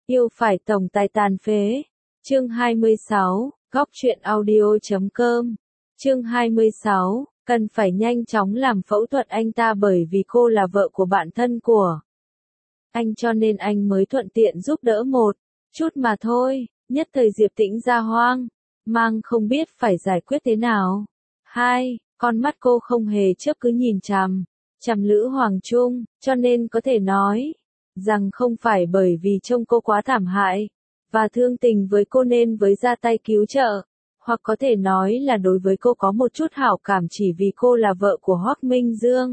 Yêu phải tổng tài tàn phế. Chương 26, góc truyện audio.com. Chương 26, cần phải nhanh chóng làm phẫu thuật anh ta bởi vì cô là vợ của bạn thân của anh cho nên anh mới thuận tiện giúp đỡ một chút mà thôi. Nhất thời Diệp Tĩnh ra hoang mang không biết phải giải quyết thế nào. Con mắt cô không hề chớp cứ nhìn chằm Lữ Hoàng Trung, cho nên có thể nói rằng không phải bởi vì trông cô quá thảm hại và thương tình với cô nên mới ra tay cứu trợ, hoặc có thể nói là đối với cô có một chút hảo cảm chỉ vì cô là vợ của Hoắc Minh Dương.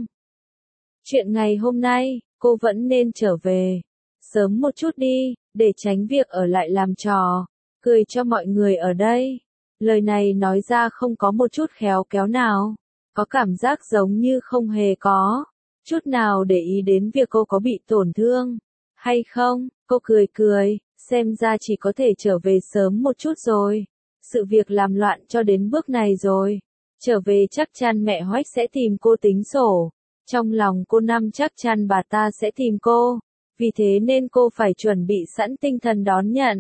Chuyện ngày hôm nay, cô vẫn nên trở về sớm một chút đi, để tránh việc ở lại làm trò cười cho mọi người ở đây. Lời này nói ra không có một chút khéo kéo nào, có cảm giác giống như không hề có chút nào để ý đến việc cô có bị tổn thương hay không. Cô cười, xem ra chỉ có thể trở về sớm một chút rồi. Sự việc làm loạn cho đến bước này rồi. Trở về chắc chắn mẹ Hoách sẽ tìm cô tính sổ. Trong lòng cô nắm chắc chắn bà ta sẽ tìm cô, vì thế nên cô phải chuẩn bị sẵn tinh thần đón nhận.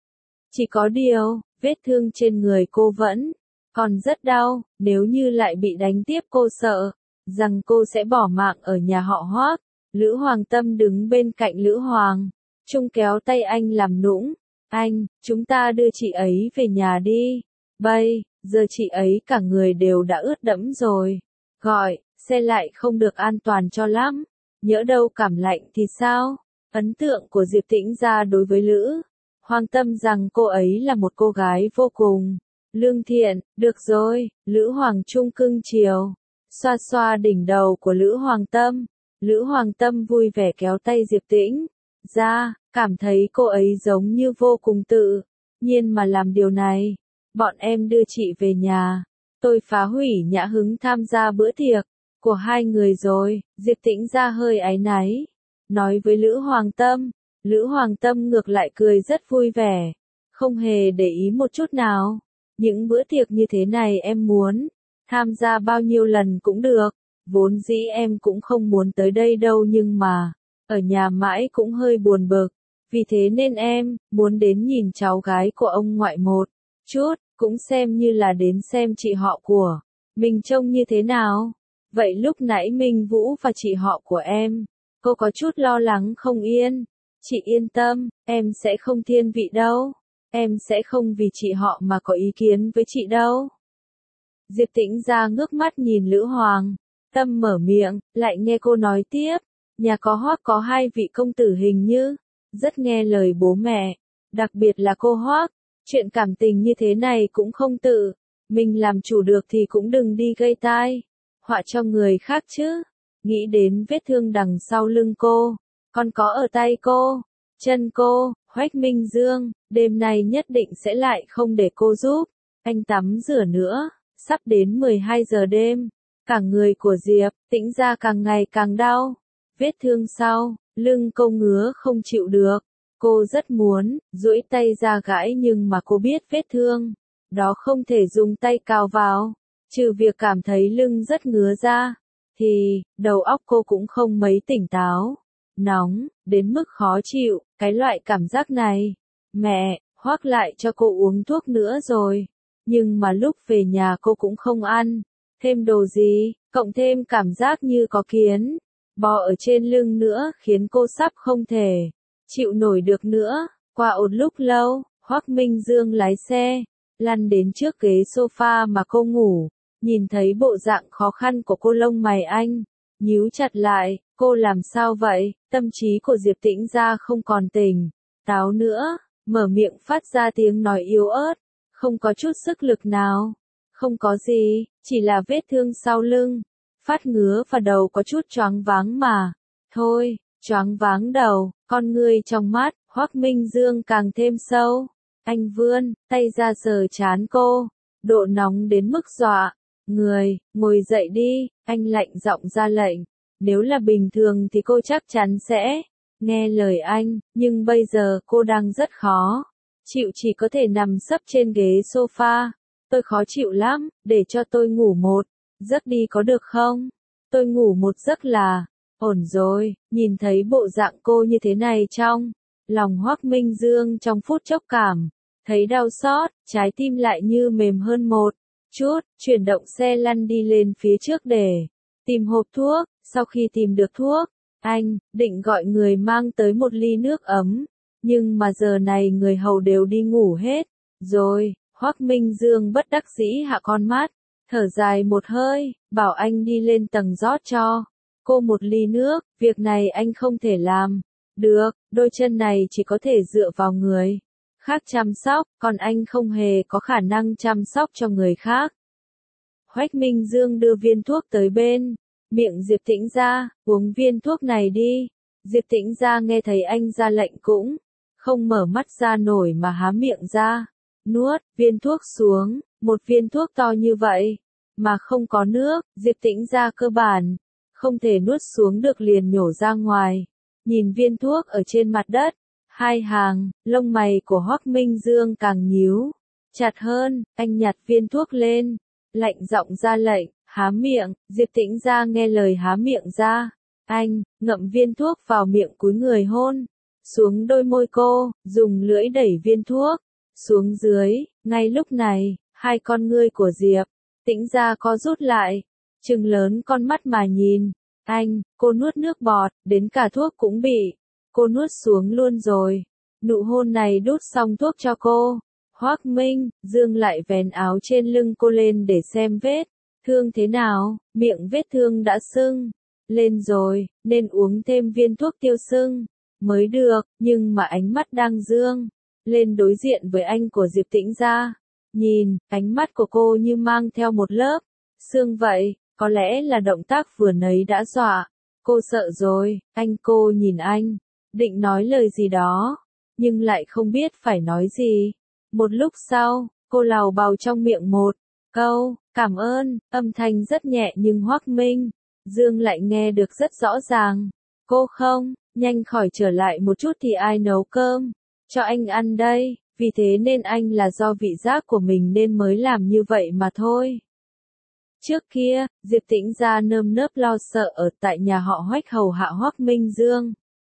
Chỉ có điều, vết thương trên người cô vẫn còn rất đau, nếu như lại bị đánh tiếp cô sợ rằng cô sẽ bỏ mạng ở nhà họ Hoắc. Lữ Hoàng Tâm đứng bên cạnh Lữ Hoàng Trung kéo tay anh làm nũng. Anh, chúng ta đưa chị ấy về nhà đi. Bây giờ chị ấy cả người đều đã ướt đẫm rồi. Gọi xe lại không được an toàn cho lắm. Nhỡ đâu cảm lạnh thì sao? Ấn tượng của Diệp Tĩnh ra đối với Lữ Hoàng Tâm rằng cô ấy là một cô gái vô cùng lương thiện. Được rồi, Lữ Hoàng Trung cưng chiều xoa xoa đỉnh đầu của Lữ Hoàng Tâm. Lữ Hoàng Tâm vui vẻ kéo tay Diệp Tĩnh ra, cảm thấy cô ấy giống như vô cùng tự nhiên mà làm điều này. Bọn em đưa chị về nhà, tôi phá hủy nhã hứng tham gia bữa tiệc của hai người rồi. Diệp Tĩnh ra hơi áy náy nói với Lữ Hoàng Tâm. Lữ Hoàng Tâm ngược lại cười rất vui vẻ, không hề để ý một chút nào. Những bữa tiệc như thế này em muốn tham gia bao nhiêu lần cũng được. Vốn dĩ em cũng không muốn tới đây đâu nhưng mà ở nhà mãi cũng hơi buồn bực. Vì thế nên em muốn đến nhìn cháu gái của ông ngoại một chút, cũng xem như là đến xem chị họ của mình trông như thế nào. Vậy lúc nãy Minh Vũ và chị họ của em, cô có chút lo lắng không yên. Chị yên tâm, em sẽ không thiên vị đâu. Em sẽ không vì chị họ mà có ý kiến với chị đâu. Diệp Tĩnh ra ngước mắt nhìn Lữ Hoàng Tâm mở miệng, lại nghe cô nói tiếp. Nhà có Hoắc có hai vị công tử hình như rất nghe lời bố mẹ, đặc biệt là cô Hoắc. Chuyện cảm tình như thế này cũng không tự mình làm chủ được thì cũng đừng đi gây tai họa cho người khác chứ. Nghĩ đến vết thương đằng sau lưng cô, còn có ở tay cô, chân cô, Hoắc Minh Dương, đêm nay nhất định sẽ lại không để cô giúp anh tắm rửa nữa. Sắp đến 12 giờ đêm, cả người của Diệp Tĩnh ra càng ngày càng đau. Vết thương sau lưng cô ngứa không chịu được. Cô rất muốn duỗi tay ra gãi nhưng mà cô biết vết thương đó không thể dùng tay cào vào. Trừ việc cảm thấy lưng rất ngứa ra, thì đầu óc cô cũng không mấy tỉnh táo. Nóng đến mức khó chịu, cái loại cảm giác này. Mẹ Hoắc lại cho cô uống thuốc nữa rồi, nhưng mà lúc về nhà cô cũng không ăn thêm đồ gì, cộng thêm cảm giác như có kiến bò ở trên lưng nữa khiến cô sắp không thể chịu nổi được nữa. Qua một lúc lâu, Hoắc Minh Dương lái xe lăn đến trước ghế sofa mà cô ngủ. Nhìn thấy bộ dạng khó khăn của cô, lông mày anh nhíu chặt lại. Cô làm sao vậy? Tâm trí của Diệp Tĩnh ra không còn tỉnh táo nữa, mở miệng phát ra tiếng nói yếu ớt, không có chút sức lực nào. Không có gì, chỉ là vết thương sau lưng, phát ngứa và đầu có chút choáng váng mà thôi. Choáng váng đầu, con ngươi trong mắt Hoắc Minh Dương càng thêm sâu. Anh vươn tay ra sờ trán cô, độ nóng đến mức dọa người. Ngồi dậy đi, anh lạnh giọng ra lệnh. Nếu là bình thường thì cô chắc chắn sẽ nghe lời anh, nhưng bây giờ cô đang rất khó chịu, chỉ có thể nằm sấp trên ghế sofa. Tôi khó chịu lắm, để cho tôi ngủ một giấc đi có được không? Tôi ngủ một giấc là ổn rồi. Nhìn thấy bộ dạng cô như thế này trong Lòng Hoắc Minh Dương trong phút chốc cảm thấy đau xót, trái tim lại như mềm hơn một chút, chuyển động xe lăn đi lên phía trước để tìm hộp thuốc. Sau khi tìm được thuốc, anh định gọi người mang tới một ly nước ấm, nhưng mà giờ này người hầu đều đi ngủ hết rồi. Hoắc Minh Dương bất đắc dĩ hạ con mắt, thở dài một hơi, bảo anh đi lên tầng rót cho cô một ly nước. Việc này anh không thể làm được, đôi chân này chỉ có thể dựa vào người khác chăm sóc, còn anh không hề có khả năng chăm sóc cho người khác. Hoắc Minh Dương đưa viên thuốc tới bên miệng Diệp Tĩnh Gia, uống viên thuốc này đi. Diệp Tĩnh Gia nghe thấy anh ra lệnh cũng không mở mắt ra nổi mà há miệng ra, nuốt viên thuốc xuống. Một viên thuốc to như vậy mà không có nước, Diệp Tĩnh Gia cơ bản không thể nuốt xuống được, liền nhổ ra ngoài. Nhìn viên thuốc ở trên mặt đất, hai hàng lông mày của Hoắc Minh Dương càng nhíu chặt hơn. Anh nhặt viên thuốc lên, lạnh giọng ra lệnh, há miệng. Diệp Tĩnh Gia nghe lời há miệng ra, anh ngậm viên thuốc vào miệng, cúi người hôn xuống đôi môi cô, dùng lưỡi đẩy viên thuốc xuống dưới. Ngay lúc này, hai con ngươi của Diệp Tĩnh Gia co rút lại, trừng lớn con mắt mà nhìn anh. Cô nuốt nước bọt, đến cả thuốc cũng bị cô nuốt xuống luôn rồi. Nụ hôn này đút xong thuốc cho cô, Hoắc Minh Dương lại vén áo trên lưng cô lên để xem vết thương thế nào. Miệng vết thương đã sưng lên rồi, nên uống thêm viên thuốc tiêu sưng mới được. Nhưng mà ánh mắt đang dương lên đối diện với anh của Diệp Tĩnh Gia, nhìn ánh mắt của cô như mang theo một lớp sương vậy. Có lẽ là động tác vừa nãy đã dọa cô sợ rồi. Cô nhìn anh, định nói lời gì đó, nhưng lại không biết phải nói gì. Một lúc sau, cô lào bào trong miệng một câu cảm ơn, âm thanh rất nhẹ nhưng Hoắc Minh Dương lại nghe được rất rõ ràng. Cô không nhanh khỏi trở lại một chút thì ai nấu cơm cho anh ăn đây? Vì thế nên anh là do vị giác của mình nên mới làm như vậy mà thôi. Trước kia, Diệp Tĩnh Gia nơm nớp lo sợ ở tại nhà họ Hoắc hầu hạ Hoắc Minh Dương.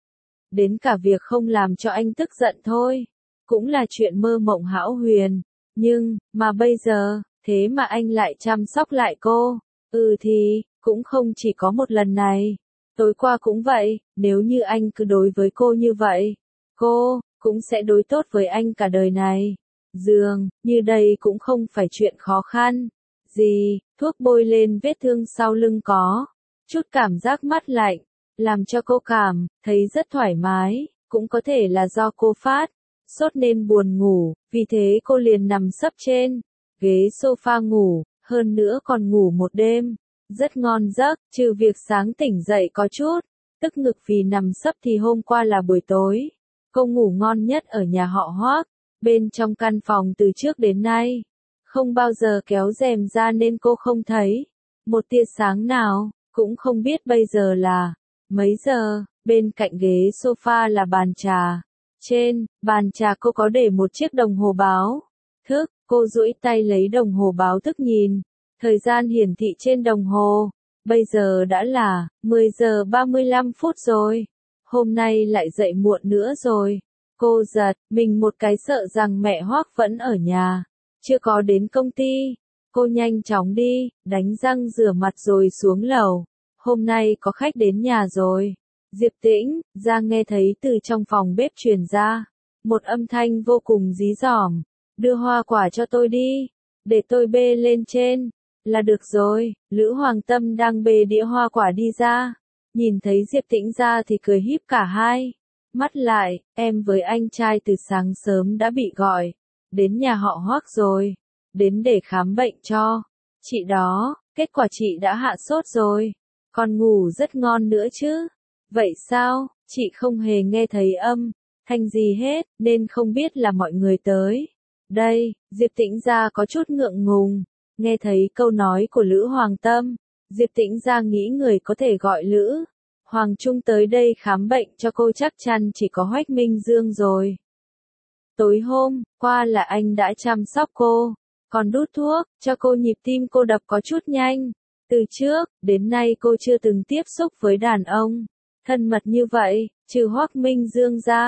Đến cả việc không làm cho anh tức giận thôi, cũng là chuyện mơ mộng hão huyền. Nhưng, mà bây giờ, thế mà anh lại chăm sóc lại cô. Thì, cũng không chỉ có một lần này. Tối qua cũng vậy, nếu như anh cứ đối với cô như vậy, cô cũng sẽ đối tốt với anh cả đời này. Dường như đây cũng không phải chuyện khó khăn gì. Thuốc bôi lên vết thương sau lưng có chút cảm giác mát lạnh, làm cho cô cảm thấy rất thoải mái. Cũng có thể là do cô phát sốt nên buồn ngủ, vì thế cô liền nằm sấp trên ghế sofa ngủ, hơn nữa còn ngủ một đêm rất ngon giấc, trừ việc sáng tỉnh dậy có chút tức ngực vì nằm sấp thì hôm qua là buổi tối cô ngủ ngon nhất ở nhà họ Hoắc. Bên trong căn phòng từ trước đến nay không bao giờ kéo rèm ra nên cô không thấy một tia sáng nào, cũng không biết bây giờ là mấy giờ. Bên cạnh ghế sofa là bàn trà. Trên bàn trà cô có để một chiếc đồng hồ báo thức. Cô duỗi tay lấy đồng hồ báo thức nhìn thời gian hiển thị trên đồng hồ. Bây giờ đã là 10 giờ 35 phút rồi. Hôm nay lại dậy muộn nữa rồi. Cô giật mình một cái, sợ rằng mẹ Hoắc vẫn ở nhà, chưa có đến công ty. Cô nhanh chóng đi, đánh răng rửa mặt rồi xuống lầu. Hôm nay có khách đến nhà rồi. Diệp Tĩnh Gia nghe thấy từ trong phòng bếp truyền ra một âm thanh vô cùng dí dỏm. Đưa hoa quả cho tôi đi, để tôi bê lên trên là được rồi. Lữ Hoàng Tâm đang bê đĩa hoa quả đi ra, nhìn thấy Diệp Tĩnh Gia thì cười híp cả hai mắt lại. Em với anh trai từ sáng sớm đã bị gọi đến nhà họ Hoắc rồi, đến để khám bệnh cho chị đó. Kết quả chị đã hạ sốt rồi, còn ngủ rất ngon nữa chứ. Vậy sao? Chị không hề nghe thấy âm thanh gì hết, nên không biết là mọi người tới đây. Diệp Tĩnh Gia có chút ngượng ngùng. Nghe thấy câu nói của Lữ Hoàng Tâm, Diệp Tĩnh Gia nghĩ người có thể gọi Lữ Hoàng Trung tới đây khám bệnh cho cô chắc chắn chỉ có Hoắc Minh Dương rồi. Tối hôm qua là anh đã chăm sóc cô, còn đút thuốc cho cô. Nhịp tim cô đập có chút nhanh. Từ trước đến nay cô chưa từng tiếp xúc với đàn ông thân mật như vậy, trừ Hoắc Minh Dương ra.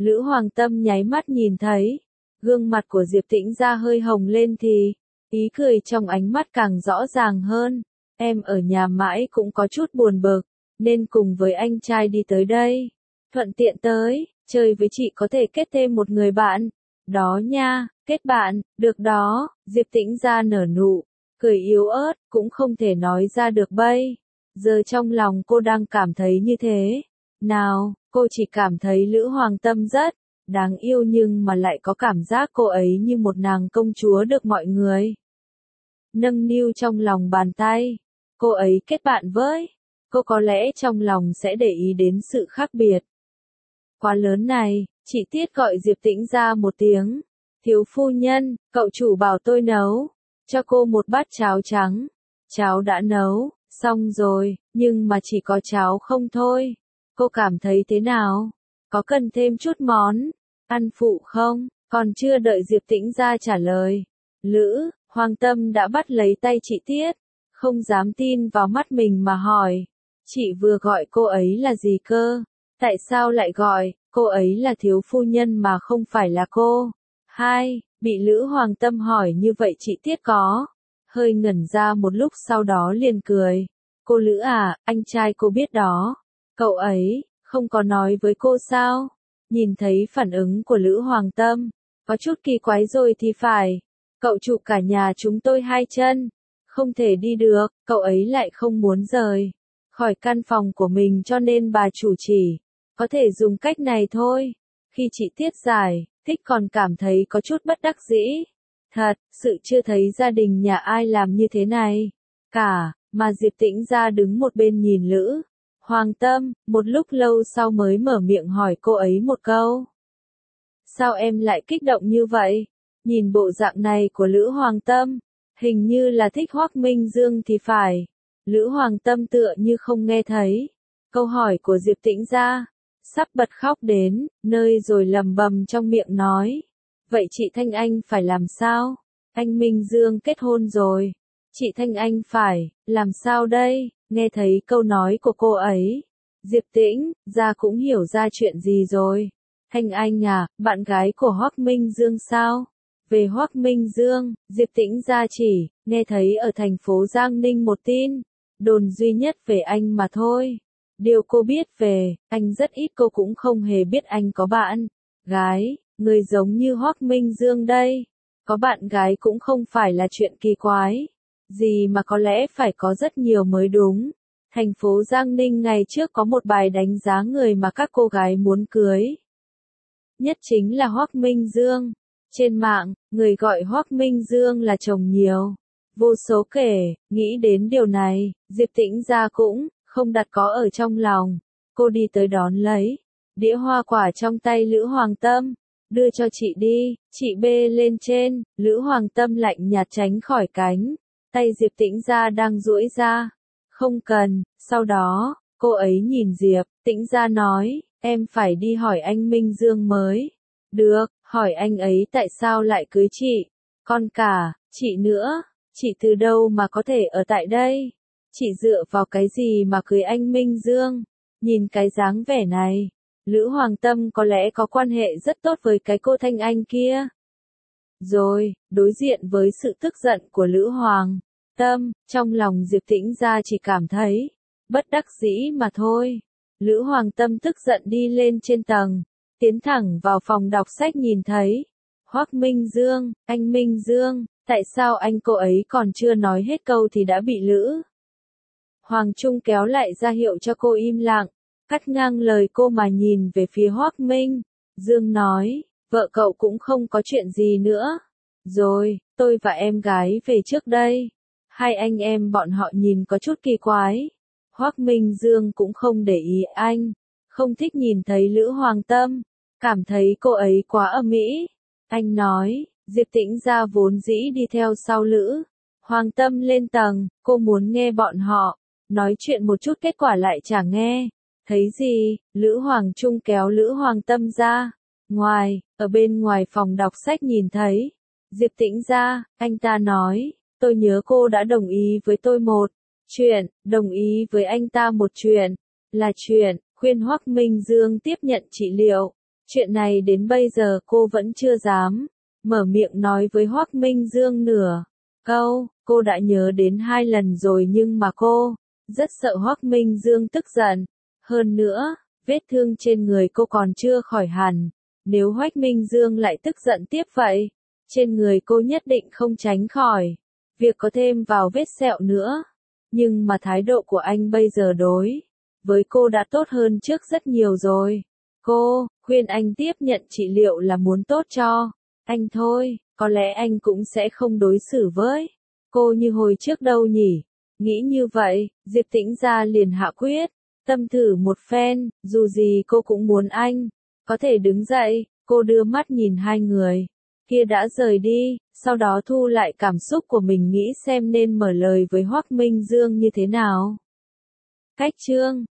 Lữ Hoàng Tâm nháy mắt nhìn thấy, gương mặt của Diệp Tĩnh Gia hơi hồng lên thì, ý cười trong ánh mắt càng rõ ràng hơn. Em ở nhà mãi cũng có chút buồn bực, nên cùng với anh trai đi tới đây. Thuận tiện tới, chơi với chị có thể kết thêm một người bạn. Đó nha, kết bạn, được đó, Diệp Tĩnh Gia nở nụ, cười yếu ớt, cũng không thể nói ra được bây. Giờ trong lòng cô đang cảm thấy như thế. Nào, cô chỉ cảm thấy Lữ Hoàng Tâm rất đáng yêu nhưng mà lại có cảm giác cô ấy như một nàng công chúa được mọi người nâng niu trong lòng bàn tay. Cô ấy kết bạn với cô có lẽ trong lòng sẽ để ý đến sự khác biệt quá lớn này. Chị Tiết gọi Diệp Tĩnh ra một tiếng. Thiếu phu nhân, cậu chủ bảo tôi nấu cho cô một bát cháo trắng. Cháo đã nấu xong rồi, nhưng mà chỉ có cháo không thôi. Cô cảm thấy thế nào? Có cần thêm chút món ăn phụ không? Còn chưa đợi Diệp Tĩnh ra trả lời, Lữ Hoàng Tâm đã bắt lấy tay chị Tiết, không dám tin vào mắt mình mà hỏi. Chị vừa gọi cô ấy là gì cơ? Tại sao lại gọi cô ấy là thiếu phu nhân mà không phải là cô? Hai, bị Lữ Hoàng Tâm hỏi như vậy chị Tiết có hơi ngẩn ra một lúc sau đó liền cười. Cô Lữ à, anh trai cô biết đó. Cậu ấy không có nói với cô sao? Nhìn thấy phản ứng của Lữ Hoàng Tâm, có chút kỳ quái rồi thì phải. Cậu chủ cả nhà chúng tôi hai chân, không thể đi được, cậu ấy lại không muốn rời khỏi căn phòng của mình cho nên bà chủ chỉ có thể dùng cách này thôi. Khi chị Tiết giải thích còn cảm thấy có chút bất đắc dĩ. Thật sự chưa thấy gia đình nhà ai làm như thế này cả, mà Diệp Tĩnh ra đứng một bên nhìn Lữ Hoàng Tâm, một lúc lâu sau mới mở miệng hỏi cô ấy một câu. Sao em lại kích động như vậy? Nhìn bộ dạng này của Lữ Hoàng Tâm, hình như là thích Hoắc Minh Dương thì phải. Lữ Hoàng Tâm tựa như không nghe thấy câu hỏi của Diệp Tĩnh ra, sắp bật khóc đến nơi rồi lầm bầm trong miệng nói. Vậy chị Thanh Anh phải làm sao? Anh Minh Dương kết hôn rồi. Chị Thanh Anh phải làm sao đây? Nghe thấy câu nói của cô ấy, Diệp Tĩnh ra cũng hiểu ra chuyện gì rồi. Thanh Anh à, bạn gái của Hoắc Minh Dương sao? Về Hoắc Minh Dương, Diệp Tĩnh ra chỉ nghe thấy ở thành phố Giang Ninh một tin đồn duy nhất về anh mà thôi. Điều cô biết về anh rất ít, cô cũng không hề biết anh có bạn gái, người giống như Hoắc Minh Dương đây. Có bạn gái cũng không phải là chuyện kỳ quái gì mà có lẽ phải có rất nhiều mới đúng. Thành phố Giang Ninh ngày trước có một bài đánh giá người mà các cô gái muốn cưới nhất chính là Hoắc Minh Dương. Trên mạng, người gọi Hoắc Minh Dương là chồng nhiều vô số kể. Nghĩ đến điều này, Diệp Tĩnh ra cũng không đặt có ở trong lòng. Cô đi tới đón lấy đĩa hoa quả trong tay Lữ Hoàng Tâm, đưa cho chị đi. Chị bê lên trên. Lữ Hoàng Tâm lạnh nhạt tránh khỏi cánh tay Diệp Tĩnh ra đang duỗi ra. Không cần. Sau đó, cô ấy nhìn Diệp Tĩnh ra nói, em phải đi hỏi anh Minh Dương mới được. Hỏi anh ấy tại sao lại cưới chị, còn cả chị nữa. Chị từ đâu mà có thể ở tại đây? Chị dựa vào cái gì mà cưới anh Minh Dương? Nhìn cái dáng vẻ này, Lữ Hoàng Tâm có lẽ có quan hệ rất tốt với cái cô Thanh Anh kia. Rồi, đối diện với sự tức giận của Lữ Hoàng Tâm, trong lòng Diệp Tĩnh ra chỉ cảm thấy bất đắc dĩ mà thôi. Lữ Hoàng Tâm tức giận đi lên trên tầng, tiến thẳng vào phòng đọc sách nhìn thấy Hoắc Minh Dương. Anh Minh Dương, tại sao anh cô ấy còn chưa nói hết câu thì đã bị Lữ Hoàng Trung kéo lại ra hiệu cho cô im lặng, cắt ngang lời cô mà nhìn về phía Hoắc Minh Dương nói, vợ cậu cũng không có chuyện gì nữa. Rồi, tôi và em gái về trước đây. Hai anh em bọn họ nhìn có chút kỳ quái. Hoắc Minh Dương cũng không để ý anh, không thích nhìn thấy Lữ Hoàng Tâm, cảm thấy cô ấy quá ầm ĩ. Anh nói, Diệp Tĩnh ra vốn dĩ đi theo sau Lữ Hoàng Tâm lên tầng, cô muốn nghe bọn họ nói chuyện một chút, kết quả lại chẳng nghe thấy gì. Lữ Hoàng Trung kéo Lữ Hoàng Tâm ra ngoài, ở bên ngoài phòng đọc sách nhìn thấy Diệp Tĩnh ra, anh ta nói, tôi nhớ cô đã đồng ý với tôi một chuyện, đồng ý với anh ta một chuyện, là chuyện khuyên Hoắc Minh Dương tiếp nhận trị liệu Chuyện này đến bây giờ cô vẫn chưa dám mở miệng nói với Hoắc Minh Dương nửa câu, cô đã nhớ đến 2 lần rồi nhưng mà cô rất sợ Hoắc Minh Dương tức giận. Hơn nữa, vết thương trên người cô còn chưa khỏi hẳn, nếu Hoắc Minh Dương lại tức giận tiếp vậy, trên người cô nhất định không tránh khỏi việc có thêm vào vết sẹo nữa. Nhưng mà thái độ của anh bây giờ đối với cô đã tốt hơn trước rất nhiều rồi. Cô khuyên anh tiếp nhận trị liệu là muốn tốt cho anh thôi, có lẽ anh cũng sẽ không đối xử với cô như hồi trước đâu nhỉ. Nghĩ như vậy, Diệp Tĩnh Gia liền hạ quyết tâm thử một phen, dù gì cô cũng muốn anh có thể đứng dậy. Cô đưa mắt nhìn hai người kia đã rời đi, sau đó thu lại cảm xúc của mình nghĩ xem nên mở lời với Hoắc Minh Dương như thế nào. Cách chương